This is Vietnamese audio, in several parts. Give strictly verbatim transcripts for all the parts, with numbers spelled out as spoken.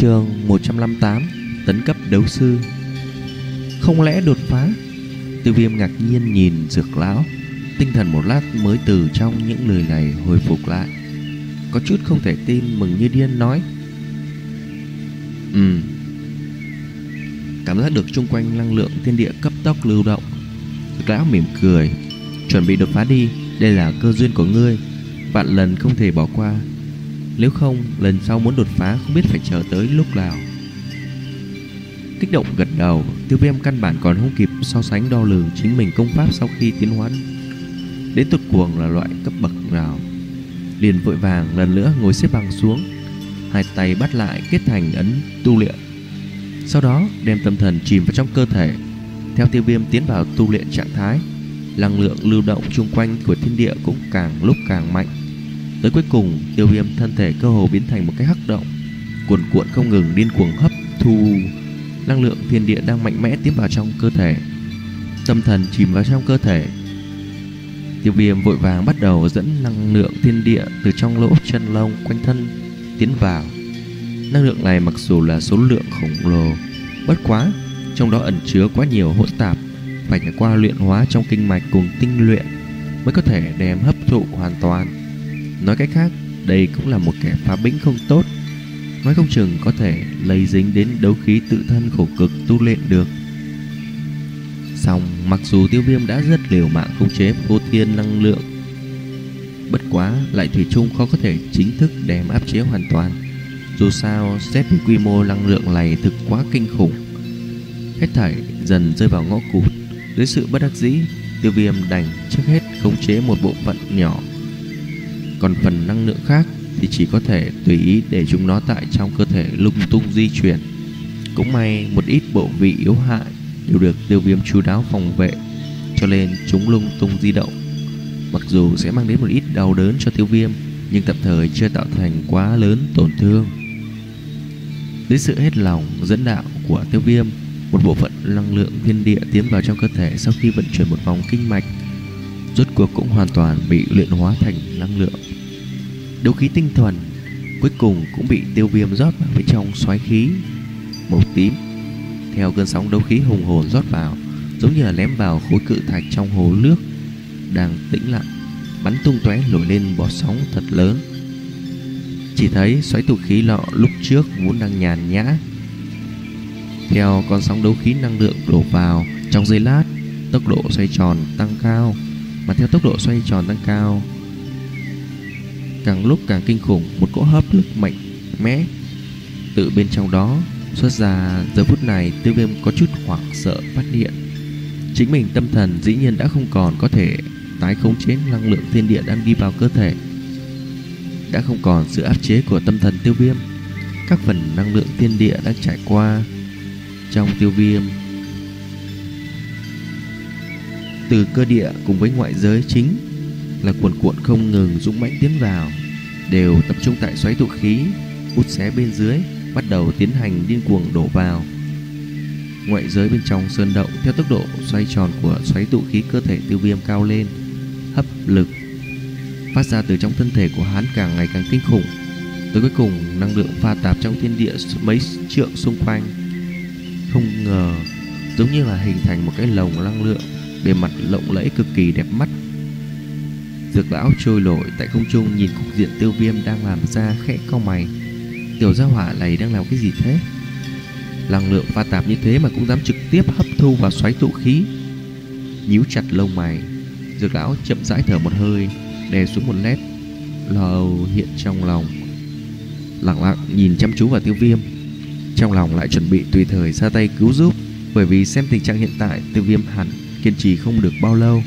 Chương một trăm năm mươi tám. Tấn cấp đấu sư. Không lẽ đột phá? Tiêu Viêm ngạc nhiên nhìn Dược lão. Tinh thần một lát mới từ trong những lời này hồi phục lại. Có chút không thể tin, mừng như điên nói: Ừ. Cảm giác được chung quanh năng lượng thiên địa cấp tốc lưu động. Dược lão mỉm cười: Chuẩn bị đột phá đi, đây là cơ duyên của ngươi, vạn lần không thể bỏ qua. Nếu không, lần sau muốn đột phá không biết phải chờ tới lúc nào. Kích động gật đầu, Tiêu Viêm căn bản còn không kịp so sánh đo lường chính mình công pháp sau khi tiến hóa đến tột cuồng là loại cấp bậc nào. Liền vội vàng lần nữa ngồi xếp bằng xuống, hai tay bắt lại kết thành ấn tu luyện. Sau đó đem tâm thần chìm vào trong cơ thể. Theo Tiêu Viêm tiến vào tu luyện trạng thái, năng lượng lưu động chung quanh của thiên địa cũng càng lúc càng mạnh. Tới cuối cùng, Tiêu Viêm thân thể cơ hồ biến thành một cái hắc động, cuồn cuộn không ngừng điên cuồng hấp thu năng lượng thiên địa đang mạnh mẽ tiến vào trong cơ thể. Tâm thần chìm vào trong cơ thể, Tiêu Viêm vội vàng bắt đầu dẫn năng lượng thiên địa từ trong lỗ chân lông quanh thân tiến vào. Năng lượng này mặc dù là số lượng khổng lồ, bất quá trong đó ẩn chứa quá nhiều hỗn tạp, phải trải qua luyện hóa trong kinh mạch cùng tinh luyện mới có thể đem hấp thụ hoàn toàn. Nói cách khác, đây cũng là một kẻ phá bĩnh không tốt, nói không chừng có thể lây dính đến đấu khí tự thân khổ cực tu luyện được. Xong, mặc dù Tiêu Viêm đã rất liều mạng khống chế vô thiên năng lượng, bất quá lại thủy chung khó có thể chính thức đem áp chế hoàn toàn. Dù sao, xét về quy mô năng lượng này thực quá kinh khủng. Hết thảy dần rơi vào ngõ cụt. Dưới sự bất đắc dĩ, Tiêu Viêm đành trước hết khống chế một bộ phận nhỏ, còn phần năng lượng khác thì chỉ có thể tùy ý để chúng nó tại trong cơ thể lung tung di chuyển. Cũng may một ít bộ vị yếu hại đều được Tiêu Viêm chu đáo phòng vệ, cho nên chúng lung tung di động. Mặc dù sẽ mang đến một ít đau đớn cho Tiêu Viêm, nhưng tạm thời chưa tạo thành quá lớn tổn thương. Dưới sự hết lòng dẫn đạo của Tiêu Viêm, một bộ phận năng lượng thiên địa tiến vào trong cơ thể. Sau khi vận chuyển một vòng kinh mạch, rốt cuộc cũng hoàn toàn bị luyện hóa thành năng lượng. Đấu khí tinh thuần cuối cùng cũng bị Tiêu Viêm rót vào bên trong xoáy khí màu tím. Theo cơn sóng đấu khí hùng hồn rót vào, giống như là ném vào khối cự thạch trong hồ nước đang tĩnh lặng, bắn tung tóe nổi lên bọt sóng thật lớn. Chỉ thấy xoáy tụ khí lọ lúc trước vốn đang nhàn nhã, theo con sóng đấu khí năng lượng đổ vào, trong giây lát tốc độ xoay tròn tăng cao. Mà theo tốc độ xoay tròn tăng cao, càng lúc càng kinh khủng, một cỗ hấp lực mạnh mẽ từ bên trong đó xuất ra. Giờ phút này Tiêu Viêm có chút hoảng sợ phát hiện chính mình tâm thần dĩ nhiên đã không còn có thể tái khống chế năng lượng thiên địa đang đi vào cơ thể. Đã không còn sự áp chế của tâm thần Tiêu Viêm, các phần năng lượng thiên địa đang trải qua trong Tiêu Viêm, từ cơ địa cùng với ngoại giới chính là cuồn cuộn không ngừng dũng mãnh tiến vào, đều tập trung tại xoáy tụ khí út xé bên dưới, bắt đầu tiến hành điên cuồng đổ vào. Ngoại giới bên trong sơn động theo tốc độ xoay tròn của xoáy tụ khí cơ thể Tiêu Viêm cao lên, hấp lực phát ra từ trong thân thể của hắn càng ngày càng kinh khủng. Tới cuối cùng, năng lượng pha tạp trong thiên địa mấy trượng xung quanh không ngờ giống như là hình thành một cái lồng năng lượng, bề mặt lộng lẫy cực kỳ đẹp mắt. Dược lão trôi nổi tại không trung nhìn cục diện Tiêu Viêm đang làm ra, khẽ cau mày. Tiểu gia hỏa này đang làm cái gì thế? Năng lượng pha tạp như thế mà cũng dám trực tiếp hấp thu vào xoáy tụ khí. Nhíu chặt lông mày, Dược lão chậm rãi thở một hơi, đè xuống một nét lo âu hiện trong lòng, lặng lặng nhìn chăm chú vào Tiêu Viêm. Trong lòng lại chuẩn bị tùy thời ra tay cứu giúp, bởi vì xem tình trạng hiện tại Tiêu Viêm hẳn kiên trì không được bao lâu.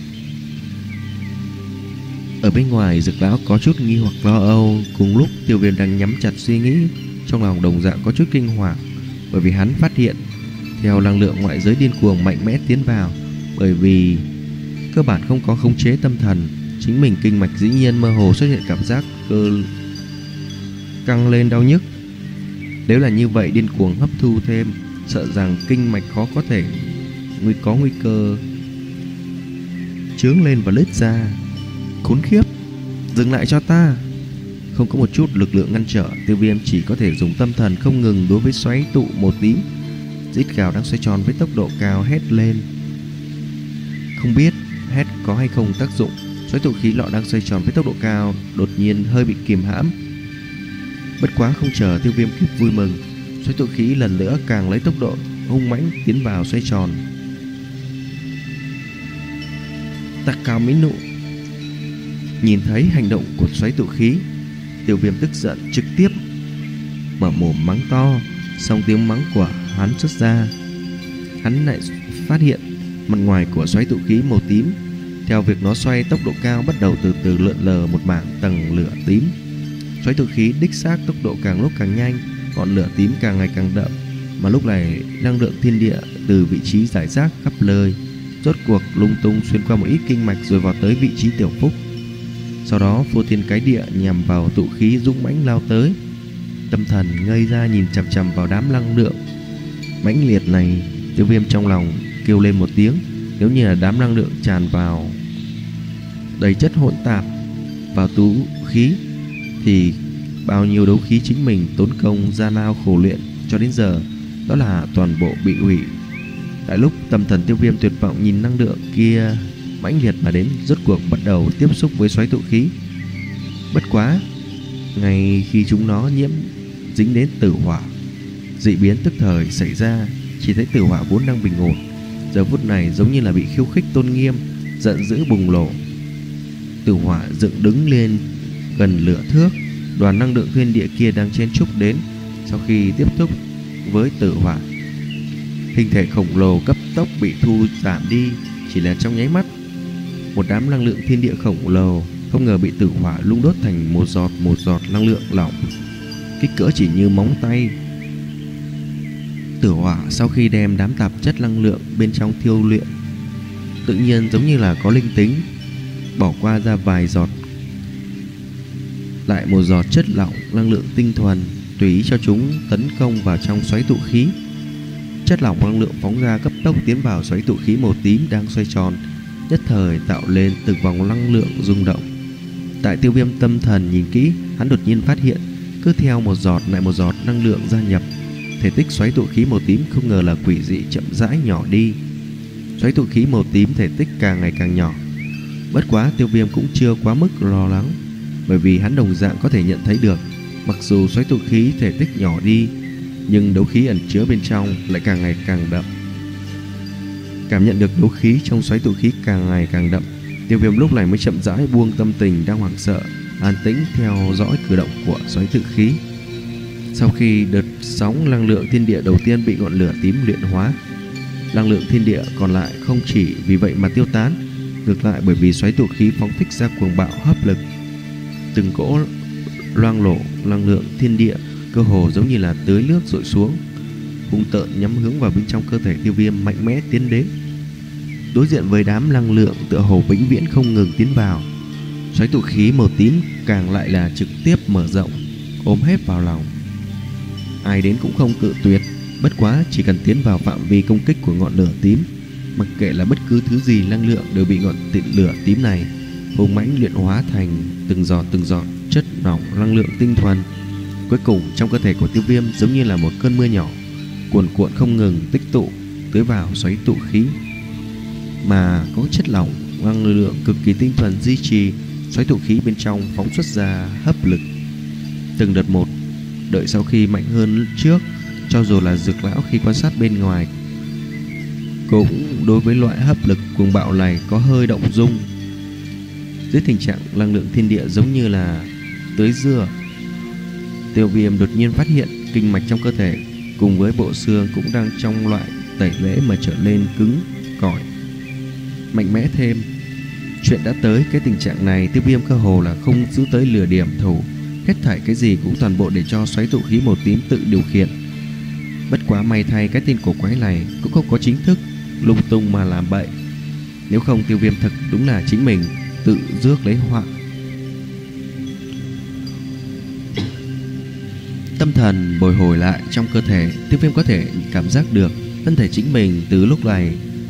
Ở bên ngoài, Dược lão có chút nghi hoặc lo âu, cùng lúc Tiêu Viêm đang nhắm chặt suy nghĩ, trong lòng đồng dạng có chút kinh hoàng, bởi vì hắn phát hiện theo năng lượng ngoại giới điên cuồng mạnh mẽ tiến vào, bởi vì cơ bản không có khống chế tâm thần, chính mình kinh mạch dĩ nhiên mơ hồ xuất hiện cảm giác cơ căng lên đau nhức. Nếu là như vậy, điên cuồng hấp thu thêm, sợ rằng kinh mạch khó có thể nguy có nguy cơ trướng lên và lết ra. Khốn khiếp, dừng lại cho ta! Không có một chút lực lượng ngăn trở, Tiêu Viêm chỉ có thể dùng tâm thần không ngừng đối với xoáy tụ màu tím. Rít gào đang xoay tròn với tốc độ cao hét lên. Không biết hét có hay không tác dụng, xoáy tụ khí lọ đang xoay tròn với tốc độ cao đột nhiên hơi bị kìm hãm. Bất quá không chờ Tiêu Viêm kịp vui mừng, xoáy tụ khí lần nữa càng lấy tốc độ hung mãnh tiến vào xoay tròn. Tạc cao mỹ nụ. Nhìn thấy hành động của xoáy tụ khí, Tiêu Viêm tức giận trực tiếp mở mồm mắng to. Xong tiếng mắng của hắn xuất ra, hắn lại phát hiện mặt ngoài của xoáy tụ khí màu tím, theo việc nó xoay tốc độ cao, bắt đầu từ từ lượn lờ một mảng tầng lửa tím. Xoáy tụ khí đích xác tốc độ càng lúc càng nhanh, ngọn lửa tím càng ngày càng đậm. Mà lúc này năng lượng thiên địa từ vị trí rải rác khắp nơi rốt cuộc lung tung xuyên qua một ít kinh mạch rồi vào tới vị trí tiểu phúc. Sau đó phô thiên cái địa nhằm vào tụ khí dũng mãnh lao tới. Tâm thần ngây ra nhìn chằm chằm vào đám năng lượng mãnh liệt này. Tiêu Viêm trong lòng kêu lên một tiếng. Nếu như là đám năng lượng tràn vào đầy chất hỗn tạp vào tụ khí thì bao nhiêu đấu khí chính mình tốn công gian lao khổ luyện cho đến giờ đó là toàn bộ bị hủy. Tại lúc tâm thần Tiêu Viêm tuyệt vọng nhìn năng lượng kia mãnh liệt mà đến, rốt cuộc bắt đầu tiếp xúc với xoáy tụ khí. Bất quá ngay khi chúng nó nhiễm dính đến tử hỏa, dị biến tức thời xảy ra. Chỉ thấy tử hỏa vốn đang bình ổn, giờ phút này giống như là bị khiêu khích tôn nghiêm, giận dữ bùng nổ. Tử hỏa dựng đứng lên gần lửa thước. Đoàn năng lượng thiên địa kia đang chen chúc đến. Sau khi tiếp xúc với tử hỏa, hình thể khổng lồ cấp tốc bị thu giảm đi, chỉ là trong nháy mắt. Một đám năng lượng thiên địa khổng lồ không ngờ bị tử hỏa lung đốt thành một giọt một giọt năng lượng lỏng, kích cỡ chỉ như móng tay. Tử hỏa sau khi đem đám tạp chất năng lượng bên trong thiêu luyện, tự nhiên giống như là có linh tính, bỏ qua ra vài giọt lại một giọt chất lỏng năng lượng tinh thuần, tùy ý cho chúng tấn công vào trong xoáy tụ khí. Chất lỏng năng lượng phóng ra cấp tốc tiến vào xoáy tụ khí màu tím đang xoay tròn, nhất thời tạo lên từng vòng năng lượng rung động. Tại Tiêu Viêm tâm thần nhìn kỹ, hắn đột nhiên phát hiện cứ theo một giọt lại một giọt năng lượng gia nhập, thể tích xoáy tụ khí màu tím không ngờ là quỷ dị chậm rãi nhỏ đi. Xoáy tụ khí màu tím thể tích càng ngày càng nhỏ. Bất quá Tiêu Viêm cũng chưa quá mức lo lắng, bởi vì hắn đồng dạng có thể nhận thấy được, mặc dù xoáy tụ khí thể tích nhỏ đi, nhưng đấu khí ẩn chứa bên trong lại càng ngày càng đậm. Cảm nhận được đấu khí trong xoáy tụ khí càng ngày càng đậm, Tiêu Viêm lúc này mới chậm rãi buông tâm tình đang hoảng sợ, an tĩnh theo dõi cử động của xoáy tụ khí. Sau khi đợt sóng năng lượng thiên địa đầu tiên bị ngọn lửa tím luyện hóa, năng lượng thiên địa còn lại không chỉ vì vậy mà tiêu tán, ngược lại bởi vì xoáy tụ khí phóng thích ra cuồng bạo hấp lực, từng cỗ loang lổ năng lượng thiên địa cơ hồ giống như là tưới nước dội xuống, hung tợn nhắm hướng vào bên trong cơ thể Tiêu Viêm mạnh mẽ tiến đến. Đối diện với đám năng lượng tựa hồ vĩnh viễn không ngừng tiến vào, xoáy tụ khí màu tím càng lại là trực tiếp mở rộng, ôm hết vào lòng. Ai đến cũng không cự tuyệt, bất quá chỉ cần tiến vào phạm vi công kích của ngọn lửa tím, mặc kệ là bất cứ thứ gì năng lượng đều bị ngọn tịnh lửa tím này hung mãnh luyện hóa thành từng giọt từng giọt chất lỏng năng lượng tinh thuần. Cuối cùng trong cơ thể của Tiêu Viêm giống như là một cơn mưa nhỏ, cuồn cuộn không ngừng tích tụ tưới vào xoáy tụ khí, mà có chất lỏng năng lượng cực kỳ tinh thuần duy trì xoáy tụ khí bên trong phóng xuất ra hấp lực từng đợt một. Đợi sau khi mạnh hơn trước, cho dù là Dược Lão khi quan sát bên ngoài cũng đối với loại hấp lực cuồng bạo này có hơi động dung. Dưới tình trạng năng lượng thiên địa giống như là tưới dưa, Tiêu Viêm đột nhiên phát hiện kinh mạch trong cơ thể cùng với bộ xương cũng đang trong loại tẩy lễ mà trở nên cứng cỏi, mạnh mẽ thêm. Chuyện đã tới cái tình trạng này, Tiêu Viêm cơ hồ là không giữ tới lửa điểm thủ, hết thảy cái gì cũng toàn bộ để cho xoáy tụ khí màu tím tự điều khiển. Bất quá may thay cái tên cổ quái này cũng không có chính thức lung tung mà làm bậy, nếu không Tiêu Viêm thật đúng là chính mình tự rước lấy họa. Tâm thần bồi hồi lại trong cơ thể, Tiêu Viêm có thể cảm giác được thân thể chính mình từ lúc này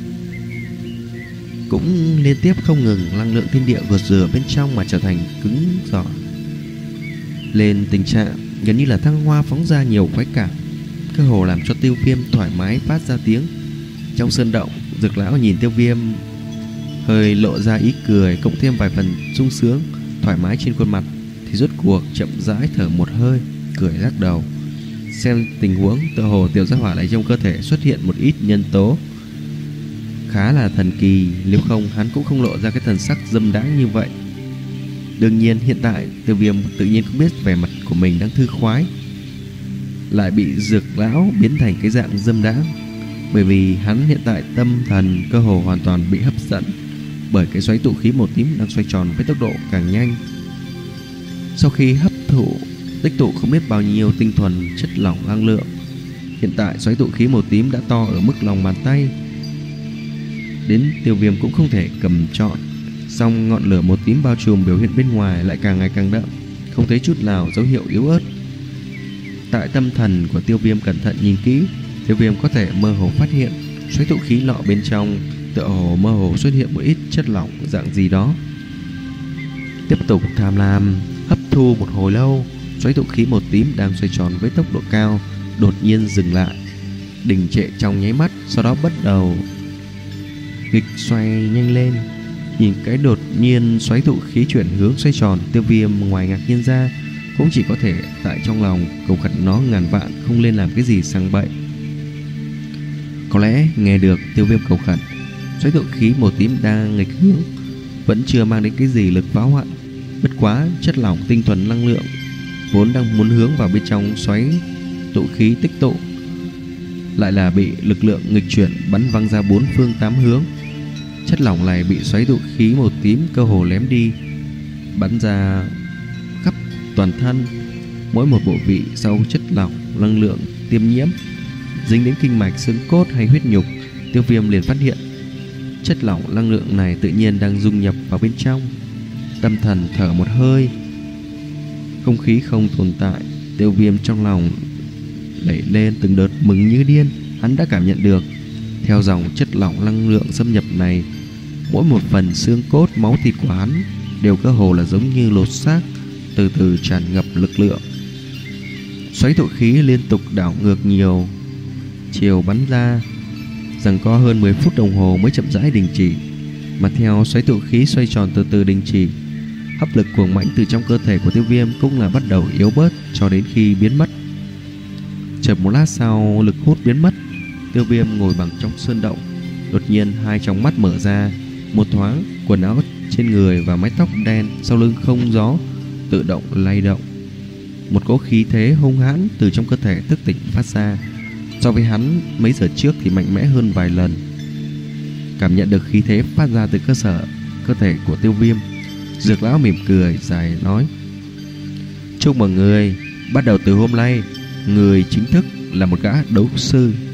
cũng liên tiếp không ngừng năng lượng thiên địa vượt rửa bên trong mà trở thành cứng giỏi. lên tình trạng gần như là thăng hoa, phóng ra nhiều khoái cảm, cơ hồ làm cho Tiêu Viêm thoải mái phát ra tiếng. Trong sơn động, Dược lão nhìn Tiêu Viêm hơi lộ ra ý cười, cộng thêm vài phần sung sướng thoải mái trên khuôn mặt, thì rốt cuộc chậm rãi thở một hơi, cười lắc đầu. Xem tình huống, tựa hồ tiểu gia hỏa này trong cơ thể xuất hiện một ít nhân tố khá là thần kỳ, nếu không hắn cũng không lộ ra cái thần sắc dâm đãng như vậy. Đương nhiên hiện tại Tiêu Viêm tự nhiên cũng biết vẻ mặt của mình đang thư khoái lại bị Dược lão biến thành cái dạng dâm đãng, bởi vì hắn hiện tại tâm thần cơ hồ hoàn toàn bị hấp dẫn bởi cái xoáy tụ khí màu tím đang xoay tròn với tốc độ càng nhanh. Sau khi hấp thụ tích tụ không biết bao nhiêu tinh thuần chất lỏng năng lượng, hiện tại xoáy tụ khí màu tím đã to ở mức lòng bàn tay, đến Tiêu Viêm cũng không thể cầm trọn. Song ngọn lửa màu tím bao trùm biểu hiện bên ngoài lại càng ngày càng đậm, không thấy chút nào dấu hiệu yếu ớt. Tại tâm thần của Tiêu Viêm cẩn thận nhìn kỹ, Tiêu Viêm có thể mơ hồ phát hiện xoáy tụ khí lọ bên trong tựa hồ mơ hồ xuất hiện một ít chất lỏng dạng gì đó. Tiếp tục tham lam hấp thu một hồi lâu, xoáy tụ khí màu tím đang xoay tròn với tốc độ cao đột nhiên dừng lại, đình trệ trong nháy mắt, sau đó bắt đầu nghịch xoay nhanh lên. Nhìn cái đột nhiên xoáy tụ khí chuyển hướng xoay tròn, Tiêu Viêm ngoài ngạc nhiên ra cũng chỉ có thể tại trong lòng cầu khẩn nó ngàn vạn không lên làm cái gì sang bậy. Có lẽ nghe được Tiêu Viêm cầu khẩn, xoáy tụ khí màu tím đang nghịch hướng vẫn chưa mang đến cái gì lực phá hoại. Bất quá chất lỏng tinh thuần năng lượng vốn đang muốn hướng vào bên trong xoáy tụ khí tích tụ lại là bị lực lượng nghịch chuyển bắn văng ra bốn phương tám hướng. Chất lỏng này bị xoáy tụ khí màu tím cơ hồ lém đi, bắn ra khắp toàn thân. Mỗi một bộ vị sau chất lỏng năng lượng tiêm nhiễm dính đến kinh mạch, xương cốt hay huyết nhục, Tiêu Viêm liền phát hiện chất lỏng năng lượng này tự nhiên đang dung nhập vào bên trong. Tâm thần thở một hơi, không khí không tồn tại. Tiêu Viêm trong lòng đẩy lên từng đợt mừng như điên. Hắn đã cảm nhận được, theo dòng chất lỏng năng lượng xâm nhập này, mỗi một phần xương cốt, máu thịt của hắn đều cơ hồ là giống như lột xác, từ từ tràn ngập lực lượng. Xoáy tụ khí liên tục đảo ngược nhiều chiều bắn ra, rằng có hơn mười phút đồng hồ mới chậm rãi đình chỉ. Mà theo xoáy tụ khí xoay tròn từ từ đình chỉ, hấp lực cuồng mãnh từ trong cơ thể của Tiêu Viêm cũng là bắt đầu yếu bớt cho đến khi biến mất. Chợt một lát sau, lực hút biến mất, Tiêu Viêm ngồi bằng trong sơn động. Đột nhiên hai tròng mắt mở ra, một thoáng quần áo trên người và mái tóc đen sau lưng không gió tự động lay động. Một cỗ khí thế hung hãn từ trong cơ thể thức tỉnh phát ra, so với hắn mấy giờ trước thì mạnh mẽ hơn vài lần. Cảm nhận được khí thế phát ra từ cơ sở cơ thể của Tiêu Viêm, Dược lão mỉm cười dài nói: "Chúc mừng người, bắt đầu từ hôm nay, người chính thức là một gã đấu sư."